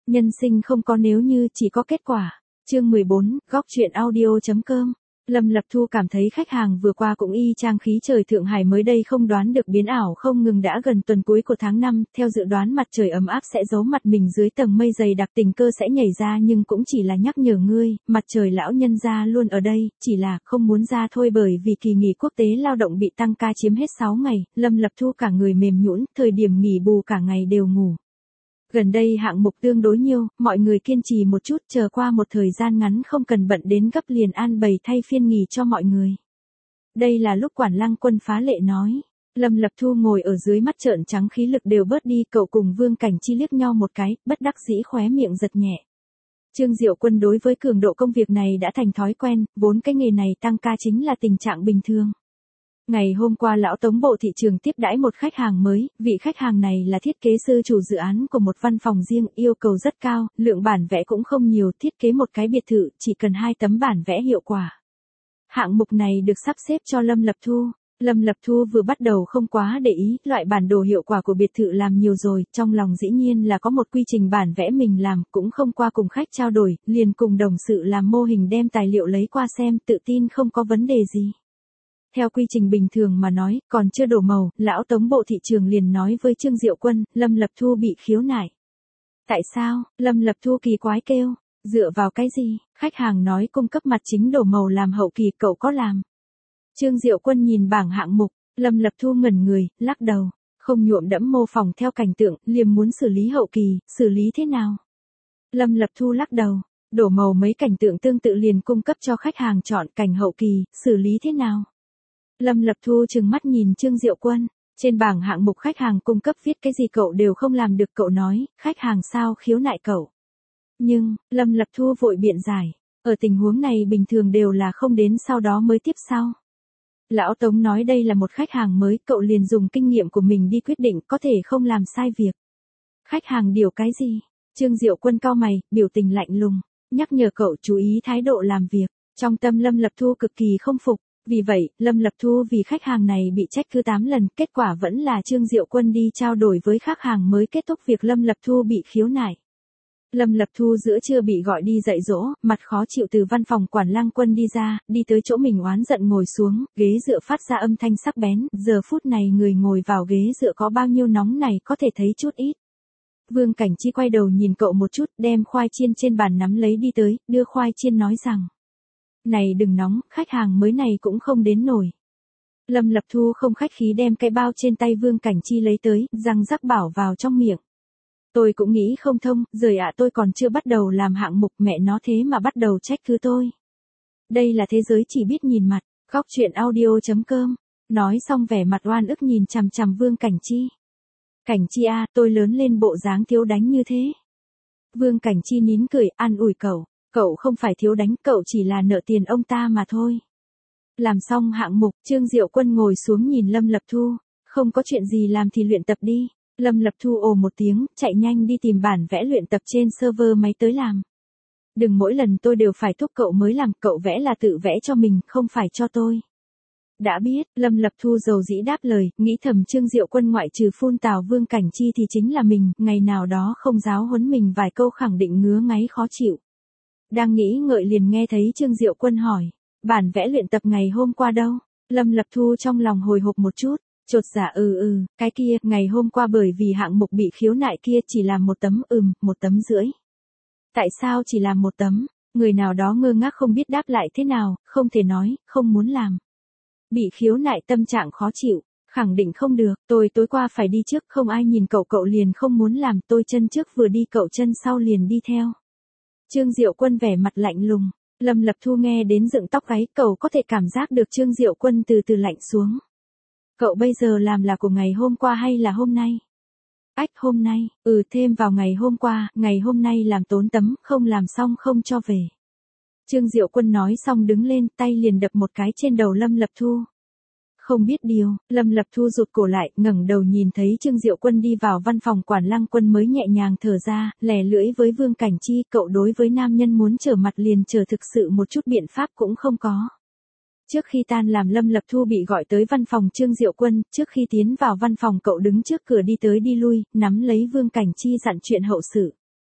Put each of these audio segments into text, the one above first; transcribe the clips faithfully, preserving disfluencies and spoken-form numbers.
Nhân sinh không có nếu như, chỉ có kết quả. Chương mười bốn, góc truyện audio.com. Lâm Lập Thu cảm thấy khách hàng vừa qua cũng y chang khí trời Thượng Hải mới đây không đoán được biến ảo không ngừng đã gần tuần cuối của tháng năm, theo dự đoán mặt trời ấm áp sẽ giấu mặt mình dưới tầng mây dày đặc tình cơ sẽ nhảy ra nhưng cũng chỉ là nhắc nhở ngươi, mặt trời lão nhân gia luôn ở đây, chỉ là không muốn ra thôi bởi vì kỳ nghỉ quốc tế lao động bị tăng ca chiếm hết sáu ngày, Lâm Lập Thu cả người mềm nhũn, thời điểm nghỉ bù cả ngày đều ngủ. Gần đây hạng mục tương đối nhiều, mọi người kiên trì một chút chờ qua một thời gian ngắn không cần bận đến gấp liền an bày thay phiên nghỉ cho mọi người. Đây là lúc Quản Lăng Quân phá lệ nói. Lâm Lập Thu ngồi ở dưới mắt trợn trắng khí lực đều bớt đi, cậu cùng Vương Cảnh Chi liếc nhau một cái, bất đắc dĩ khóe miệng giật nhẹ. Trương Diệu Quân đối với cường độ công việc này đã thành thói quen, vốn cái nghề này tăng ca chính là tình trạng bình thường. Ngày hôm qua lão Tống bộ thị trường tiếp đãi một khách hàng mới, vị khách hàng này là thiết kế sư chủ dự án của một văn phòng riêng, yêu cầu rất cao, lượng bản vẽ cũng không nhiều, thiết kế một cái biệt thự, chỉ cần hai tấm bản vẽ hiệu quả. Hạng mục này được sắp xếp cho Lâm Lập Thu. Lâm Lập Thu vừa bắt đầu không quá để ý, loại bản đồ hiệu quả của biệt thự làm nhiều rồi, trong lòng dĩ nhiên là có một quy trình bản vẽ mình làm, cũng không qua cùng khách trao đổi, liền cùng đồng sự làm mô hình đem tài liệu lấy qua xem, tự tin không có vấn đề gì. Theo quy trình bình thường mà nói, còn chưa đổ màu, lão Tống bộ thị trường liền nói với Trương Diệu Quân, Lâm Lập Thu bị khiếu nại. Tại sao? Lâm Lập Thu kỳ quái kêu, dựa vào cái gì? Khách hàng nói cung cấp mặt chính đổ màu làm hậu kỳ, cậu có làm. Trương Diệu Quân nhìn bảng hạng mục, Lâm Lập Thu ngẩn người, lắc đầu, không nhuộm đẫm mô phỏng theo cảnh tượng, liềm muốn xử lý hậu kỳ, xử lý thế nào? Lâm Lập Thu lắc đầu, đổ màu mấy cảnh tượng tương tự liền cung cấp cho khách hàng chọn cảnh hậu kỳ, xử lý thế nào? Lâm Lập Thu trừng mắt nhìn Trương Diệu Quân, trên bảng hạng mục khách hàng cung cấp viết cái gì cậu đều không làm được, cậu nói, khách hàng sao khiếu nại cậu. Nhưng, Lâm Lập Thu vội biện giải, ở tình huống này bình thường đều là không đến sau đó mới tiếp sau. Lão Tống nói đây là một khách hàng mới, cậu liền dùng kinh nghiệm của mình đi quyết định có thể không làm sai việc. Khách hàng điều cái gì? Trương Diệu Quân cau mày, biểu tình lạnh lùng, nhắc nhở cậu chú ý thái độ làm việc, trong tâm Lâm Lập Thu cực kỳ không phục. Vì vậy, Lâm Lập Thu vì khách hàng này bị trách cứ tám lần, kết quả vẫn là Trương Diệu Quân đi trao đổi với khách hàng mới kết thúc việc Lâm Lập Thu bị khiếu nại. Lâm Lập Thu giữa trưa bị gọi đi dạy dỗ, mặt khó chịu từ văn phòng Quản Lăng Quân đi ra, đi tới chỗ mình oán giận ngồi xuống, ghế dựa phát ra âm thanh sắc bén, giờ phút này người ngồi vào ghế dựa có bao nhiêu nóng này có thể thấy chút ít. Vương Cảnh Chi quay đầu nhìn cậu một chút, đem khoai chiên trên bàn nắm lấy đi tới, đưa khoai chiên nói rằng. Này đừng nóng, khách hàng mới này cũng không đến nổi. Lâm Lập Thu không khách khí đem cái bao trên tay Vương Cảnh Chi lấy tới, răng rắc bảo vào trong miệng. Tôi cũng nghĩ không thông, rời ạ tôi còn chưa bắt đầu làm hạng mục mẹ nó thế mà bắt đầu trách cứ tôi. Đây là thế giới chỉ biết nhìn mặt, góc truyện audio.com. Nói xong vẻ mặt oan ức nhìn chằm chằm Vương Cảnh Chi. Cảnh Chi a, tôi lớn lên bộ dáng thiếu đánh như thế. Vương Cảnh Chi nín cười, an ủi cậu. Cậu không phải thiếu đánh, cậu chỉ là nợ tiền ông ta mà thôi. Làm xong hạng mục, Trương Diệu Quân ngồi xuống nhìn Lâm Lập Thu. Không có chuyện gì làm thì luyện tập đi. Lâm Lập Thu ồ một tiếng, chạy nhanh đi tìm bản vẽ luyện tập trên server máy tới làm. Đừng mỗi lần tôi đều phải thúc cậu mới làm, cậu vẽ là tự vẽ cho mình, không phải cho tôi. Đã biết, Lâm Lập Thu dầu dĩ đáp lời, nghĩ thầm Trương Diệu Quân ngoại trừ phun tào Vương Cảnh Chi thì chính là mình, ngày nào đó không giáo huấn mình vài câu khẳng định ngứa ngáy khó chịu. Đang nghĩ ngợi liền nghe thấy Trương Diệu Quân hỏi, bản vẽ luyện tập ngày hôm qua đâu? Lâm Lập Thu trong lòng hồi hộp một chút, chột dạ ừ ừ, cái kia, ngày hôm qua bởi vì hạng mục bị khiếu nại kia chỉ làm một tấm ừm, một tấm rưỡi. Tại sao chỉ làm một tấm? Người nào đó ngơ ngác không biết đáp lại thế nào, không thể nói, không muốn làm. Bị khiếu nại tâm trạng khó chịu, khẳng định không được, tôi tối qua phải đi trước, không ai nhìn cậu cậu liền không muốn làm, tôi chân trước vừa đi cậu chân sau liền đi theo. Trương Diệu Quân vẻ mặt lạnh lùng, Lâm Lập Thu nghe đến dựng tóc gáy, cậu có thể cảm giác được Trương Diệu Quân từ từ lạnh xuống. Cậu bây giờ làm là của ngày hôm qua hay là hôm nay? Ách hôm nay, ừ thêm vào ngày hôm qua, ngày hôm nay làm tốn tấm, không làm xong không cho về. Trương Diệu Quân nói xong đứng lên, tay liền đập một cái trên đầu Lâm Lập Thu. Không biết điều, Lâm Lập Thu rụt cổ lại, ngẩng đầu nhìn thấy Trương Diệu Quân đi vào văn phòng Quản Lăng Quân mới nhẹ nhàng thở ra, lè lưỡi với Vương Cảnh Chi, cậu đối với nam nhân muốn trở mặt liền trở thực sự một chút biện pháp cũng không có. Trước khi tan làm Lâm Lập Thu bị gọi tới văn phòng Trương Diệu Quân, trước khi tiến vào văn phòng cậu đứng trước cửa đi tới đi lui, nắm lấy Vương Cảnh Chi dặn chuyện hậu sự.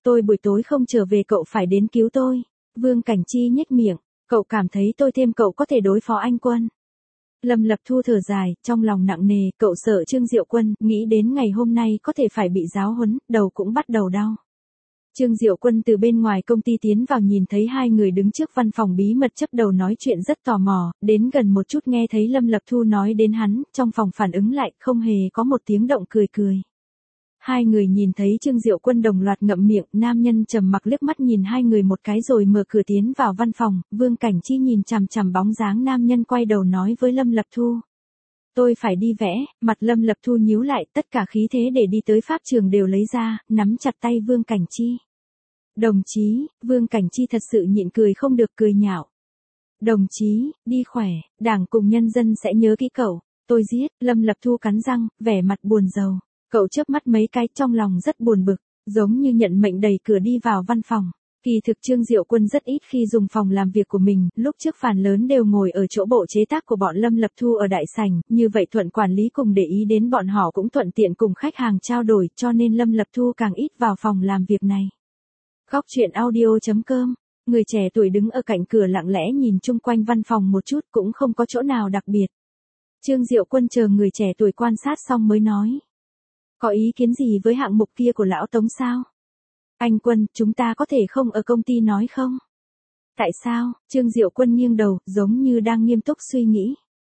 tôi buổi tối không trở về cậu phải đến cứu tôi. Vương Cảnh Chi nhếch miệng, cậu cảm thấy tôi thêm cậu có thể đối phó anh Quân. Lâm Lập Thu thở dài, trong lòng nặng nề, cậu sợ Trương Diệu Quân, nghĩ đến ngày hôm nay có thể phải bị giáo huấn, đầu cũng bắt đầu đau. Trương Diệu Quân từ bên ngoài công ty tiến vào nhìn thấy hai người đứng trước văn phòng bí mật chấp đầu nói chuyện rất tò mò, đến gần một chút nghe thấy Lâm Lập Thu nói đến hắn, trong phòng phản ứng lại, không hề có một tiếng động cười cười. Hai người nhìn thấy Trương Diệu Quân đồng loạt ngậm miệng, nam nhân trầm mặc liếc mắt nhìn hai người một cái rồi mở cửa tiến vào văn phòng, Vương Cảnh Chi nhìn chằm chằm bóng dáng nam nhân quay đầu nói với Lâm Lập Thu. Tôi phải đi vẽ, mặt Lâm Lập Thu nhíu lại, tất cả khí thế để đi tới pháp trường đều lấy ra, nắm chặt tay Vương Cảnh Chi. Đồng chí, Vương Cảnh Chi thật sự nhịn cười không được cười nhạo. Đồng chí, đi khỏe, Đảng cùng nhân dân sẽ nhớ kỹ cậu, tôi giết, Lâm Lập Thu cắn răng, vẻ mặt buồn rầu. Cậu chớp mắt mấy cái trong lòng rất buồn bực, giống như nhận mệnh đẩy cửa đi vào văn phòng. Kỳ thực Trương Diệu Quân rất ít khi dùng phòng làm việc của mình, lúc trước phàn lớn đều ngồi ở chỗ bộ chế tác của bọn Lâm Lập Thu ở đại sảnh, như vậy thuận quản lý cùng để ý đến bọn họ cũng thuận tiện cùng khách hàng trao đổi, cho nên Lâm Lập Thu càng ít vào phòng làm việc này. Góc chuyện audio chấm com, người trẻ tuổi đứng ở cạnh cửa lặng lẽ nhìn chung quanh văn phòng một chút cũng không có chỗ nào đặc biệt. Trương Diệu Quân chờ người trẻ tuổi quan sát xong mới nói. Có ý kiến gì với hạng mục kia của lão Tống sao? Anh Quân, chúng ta có thể không ở công ty nói không? Tại sao? Trương Diệu Quân nghiêng đầu, giống như đang nghiêm túc suy nghĩ.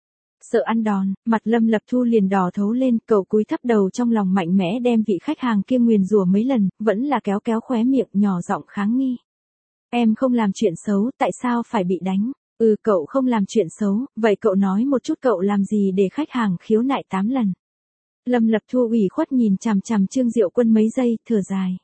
Sợ ăn đòn, mặt Lâm Lập Thu liền đỏ thấu lên, cậu cúi thấp đầu trong lòng mạnh mẽ đem vị khách hàng kia nguyền rủa mấy lần, vẫn là kéo kéo khóe miệng nhỏ giọng kháng nghi. Em không làm chuyện xấu, tại sao phải bị đánh? Ừ, cậu không làm chuyện xấu, vậy cậu nói một chút cậu làm gì để khách hàng khiếu nại tám lần? Lâm Lập Thu ủy khuất nhìn chằm chằm Trương Diệu Quân mấy giây, thở dài.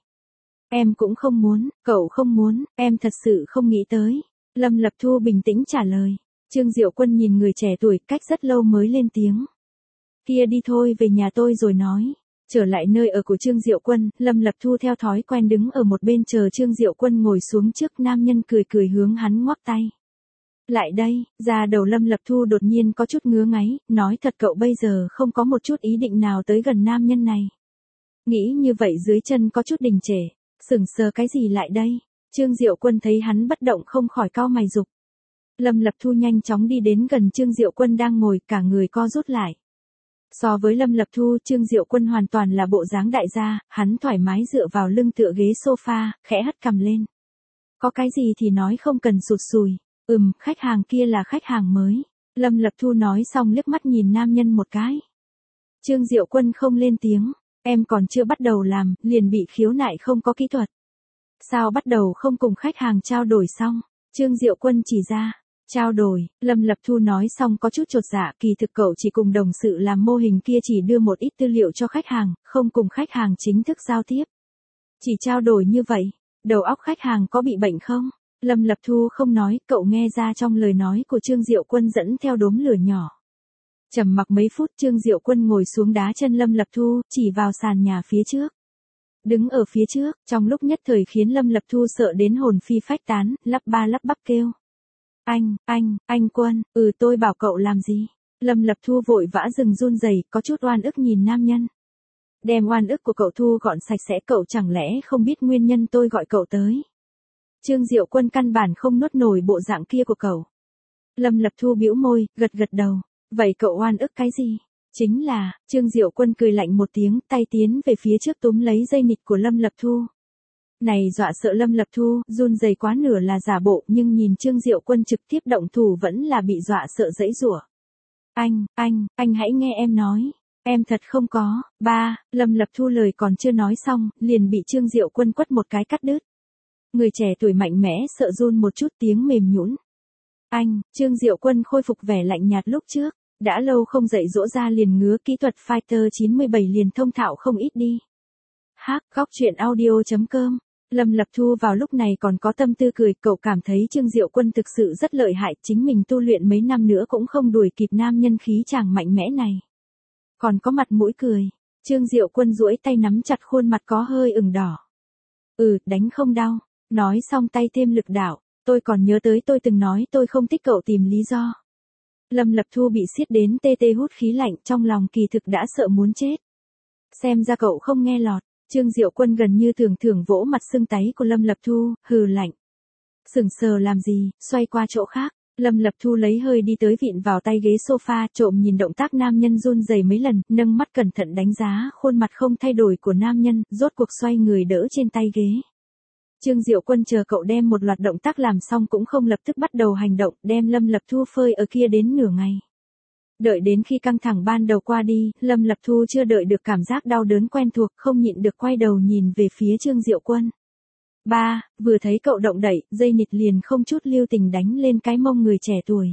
Em cũng không muốn, cậu không muốn, em thật sự không nghĩ tới. Lâm Lập Thu bình tĩnh trả lời. Trương Diệu Quân nhìn người trẻ tuổi cách rất lâu mới lên tiếng. Kia đi thôi về nhà tôi rồi nói. Trở lại nơi ở của Trương Diệu Quân, Lâm Lập Thu theo thói quen đứng ở một bên chờ Trương Diệu Quân ngồi xuống trước, nam nhân cười cười hướng hắn ngoắc tay. Lại đây, da đầu Lâm Lập Thu đột nhiên có chút ngứa ngáy, nói thật cậu bây giờ không có một chút ý định nào tới gần nam nhân này. Nghĩ như vậy dưới chân có chút đình trệ, sững sờ cái gì lại đây? Trương Diệu Quân thấy hắn bất động không khỏi cau mày giục. Lâm Lập Thu nhanh chóng đi đến gần Trương Diệu Quân đang ngồi, cả người co rút lại. So với Lâm Lập Thu, Trương Diệu Quân hoàn toàn là bộ dáng đại gia, hắn thoải mái dựa vào lưng tựa ghế sofa, khẽ hất cằm lên. Có cái gì thì nói không cần sụt sùi. Ừm, khách hàng kia là khách hàng mới. Lâm Lập Thu nói xong liếc mắt nhìn nam nhân một cái. Trương Diệu Quân không lên tiếng. Em còn chưa bắt đầu làm, liền bị khiếu nại không có kỹ thuật. Sao bắt đầu không cùng khách hàng trao đổi xong? Trương Diệu Quân chỉ ra. Trao đổi, Lâm Lập Thu nói xong có chút chột dạ, kỳ thực cậu chỉ cùng đồng sự làm mô hình kia chỉ đưa một ít tư liệu cho khách hàng, không cùng khách hàng chính thức giao tiếp. Chỉ trao đổi như vậy, đầu óc khách hàng có bị bệnh không? Lâm Lập Thu không nói, cậu nghe ra trong lời nói của Trương Diệu Quân dẫn theo đốm lửa nhỏ. Trầm mặc mấy phút, Trương Diệu Quân ngồi xuống đá chân Lâm Lập Thu, chỉ vào sàn nhà phía trước. Đứng ở phía trước, trong lúc nhất thời khiến Lâm Lập Thu sợ đến hồn phi phách tán, lắp ba lắp bắp kêu. Anh, anh, anh Quân, ừ tôi bảo cậu làm gì? Lâm Lập Thu vội vã dừng run rẩy, có chút oan ức nhìn nam nhân. Đem oan ức của cậu thu gọn sạch sẽ, cậu chẳng lẽ không biết nguyên nhân tôi gọi cậu tới? Trương Diệu Quân căn bản không nuốt nổi bộ dạng kia của cậu. Lâm Lập Thu bĩu môi, gật gật đầu. Vậy cậu oan ức cái gì? Chính là, Trương Diệu Quân cười lạnh một tiếng, tay tiến về phía trước túm lấy dây nịt của Lâm Lập Thu. Này dọa sợ Lâm Lập Thu, run rẩy quá nửa là giả bộ, nhưng nhìn Trương Diệu Quân trực tiếp động thủ vẫn là bị dọa sợ giãy giụa. Anh, anh, anh hãy nghe em nói. Em thật không có. Ba, Lâm Lập Thu lời còn chưa nói xong, liền bị Trương Diệu Quân quất một cái cắt đứt. Người trẻ tuổi mạnh mẽ sợ run một chút, tiếng mềm nhũn. Anh, Trương Diệu Quân khôi phục vẻ lạnh nhạt lúc trước, đã lâu không dạy dỗ ra liền ngứa, kỹ thuật Fighter chín mươi bảy liền thông thạo không ít đi. Hắc, góc chuyện audio chấm com. Lâm Lập Thu vào lúc này còn có tâm tư cười, cậu cảm thấy Trương Diệu Quân thực sự rất lợi hại, chính mình tu luyện mấy năm nữa cũng không đuổi kịp nam nhân khí chàng mạnh mẽ này. Còn có mặt mũi cười. Trương Diệu Quân duỗi tay nắm chặt khuôn mặt có hơi ửng đỏ. Ừ, đánh không đau. Nói xong tay thêm lực đạo, tôi còn nhớ tới tôi từng nói tôi không thích cậu tìm lý do. Lâm Lập Thu bị siết đến tê tê hút khí lạnh, trong lòng kỳ thực đã sợ muốn chết. Xem ra cậu không nghe lọt, Trương Diệu Quân gần như thường thường vỗ mặt sưng tấy của Lâm Lập Thu, hừ lạnh. Sừng sờ làm gì, xoay qua chỗ khác. Lâm Lập Thu lấy hơi đi tới vịn vào tay ghế sofa, trộm nhìn động tác nam nhân run rẩy mấy lần, nâng mắt cẩn thận đánh giá khuôn mặt không thay đổi của nam nhân, rốt cuộc xoay người đỡ trên tay ghế. Trương Diệu Quân chờ cậu đem một loạt động tác làm xong cũng không lập tức bắt đầu hành động, đem Lâm Lập Thu phơi ở kia đến nửa ngày. Đợi đến khi căng thẳng ban đầu qua đi, Lâm Lập Thu chưa đợi được cảm giác đau đớn quen thuộc, không nhịn được quay đầu nhìn về phía Trương Diệu Quân. Ba, vừa thấy cậu động đậy, dây nịt liền không chút lưu tình đánh lên cái mông người trẻ tuổi.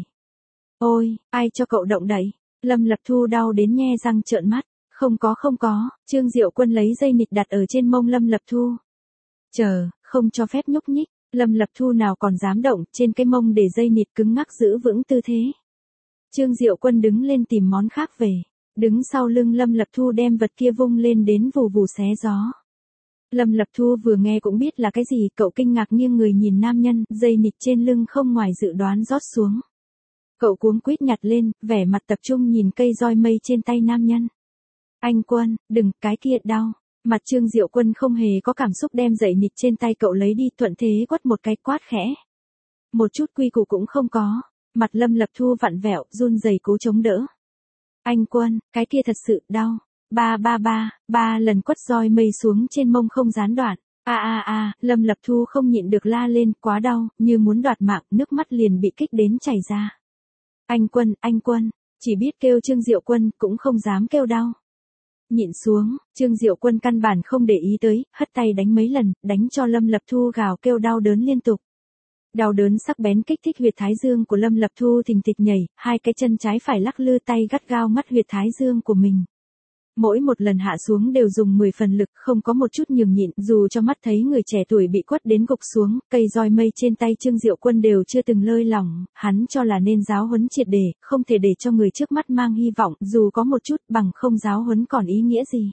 Ôi, ai cho cậu động đậy? Lâm Lập Thu đau đến nhe răng trợn mắt. Không có không có, Trương Diệu Quân lấy dây nịt đặt ở trên mông Lâm Lập Thu. Chờ, không cho phép nhúc nhích, Lâm Lập Thu nào còn dám động, trên cái mông để dây nịt cứng ngắc giữ vững tư thế. Trương Diệu Quân đứng lên tìm món khác về, đứng sau lưng Lâm Lập Thu đem vật kia vung lên đến vù vù xé gió. Lâm Lập Thu vừa nghe cũng biết là cái gì, cậu kinh ngạc nghiêng người nhìn nam nhân, dây nịt trên lưng không ngoài dự đoán rót xuống. Cậu cuống quýt nhặt lên, vẻ mặt tập trung nhìn cây roi mây trên tay nam nhân. Anh Quân, đừng, cái kia đau. Mặt Trương Diệu Quân không hề có cảm xúc đem dây nịt trên tay cậu lấy đi, thuận thế quất một cái quát khẽ. Một chút quy củ cũng không có. Mặt Lâm Lập Thu vặn vẹo, run rẩy cố chống đỡ. Anh Quân, cái kia thật sự đau. Ba ba ba, ba lần quất roi mây xuống trên mông không gián đoạn. A a a, Lâm Lập Thu không nhịn được la lên, quá đau, như muốn đoạt mạng, nước mắt liền bị kích đến chảy ra. Anh Quân, anh Quân, chỉ biết kêu Trương Diệu Quân, cũng không dám kêu đau. Nhịn xuống, Trương Diệu Quân căn bản không để ý tới, hất tay đánh mấy lần, đánh cho Lâm Lập Thu gào kêu đau đớn liên tục. Đau đớn sắc bén kích thích huyệt thái dương của Lâm Lập Thu thình thịch nhảy, hai cái chân trái phải lắc lư, tay gắt gao ngắt huyệt thái dương của mình. Mỗi một lần hạ xuống đều dùng mười phần lực, không có một chút nhường nhịn, dù cho mắt thấy người trẻ tuổi bị quất đến gục xuống, cây roi mây trên tay Trương Diệu Quân đều chưa từng lơi lỏng, hắn cho là nên giáo huấn triệt để, không thể để cho người trước mắt mang hy vọng, dù có một chút, bằng không giáo huấn còn ý nghĩa gì.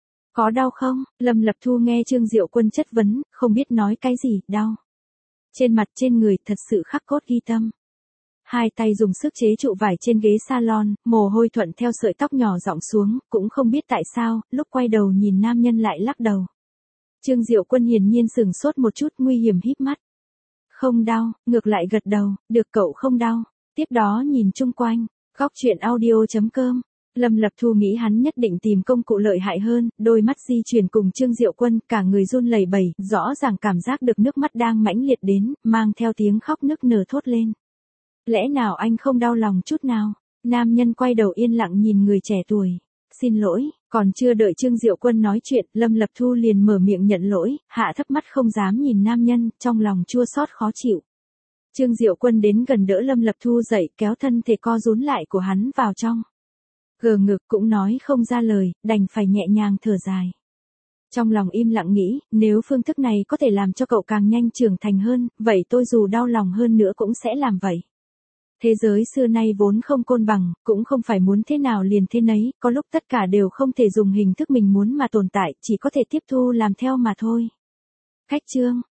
Có đau không? Lâm Lập Thu nghe Trương Diệu Quân chất vấn, không biết nói cái gì, đau. Trên mặt trên người thật sự khắc cốt ghi tâm. Hai tay dùng sức chế trụ vải trên ghế salon, mồ hôi thuận theo sợi tóc nhỏ rọng xuống, cũng không biết tại sao, lúc quay đầu nhìn nam nhân lại lắc đầu. Trương Diệu Quân hiển nhiên sừng sốt một chút, nguy hiểm híp mắt. Không đau, ngược lại gật đầu, được cậu không đau. Tiếp đó nhìn chung quanh, góc chuyện audio chấm com. Lâm Lập Thu nghĩ hắn nhất định tìm công cụ lợi hại hơn, đôi mắt di chuyển cùng Trương Diệu Quân, cả người run lẩy bẩy, rõ ràng cảm giác được nước mắt đang mãnh liệt đến, mang theo tiếng khóc nức nở thốt lên. Lẽ nào anh không đau lòng chút nào? Nam nhân quay đầu yên lặng nhìn người trẻ tuổi. Xin lỗi, còn chưa đợi Trương Diệu Quân nói chuyện, Lâm Lập Thu liền mở miệng nhận lỗi, hạ thấp mắt không dám nhìn nam nhân, trong lòng chua xót khó chịu. Trương Diệu Quân đến gần đỡ Lâm Lập Thu dậy, kéo thân thể co rúm lại của hắn vào trong. Gờ ngực cũng nói không ra lời, đành phải nhẹ nhàng thở dài. Trong lòng im lặng nghĩ, nếu phương thức này có thể làm cho cậu càng nhanh trưởng thành hơn, vậy tôi dù đau lòng hơn nữa cũng sẽ làm vậy. Thế giới xưa nay vốn không cân bằng, cũng không phải muốn thế nào liền thế nấy, có lúc tất cả đều không thể dùng hình thức mình muốn mà tồn tại, chỉ có thể tiếp thu làm theo mà thôi. Khách chương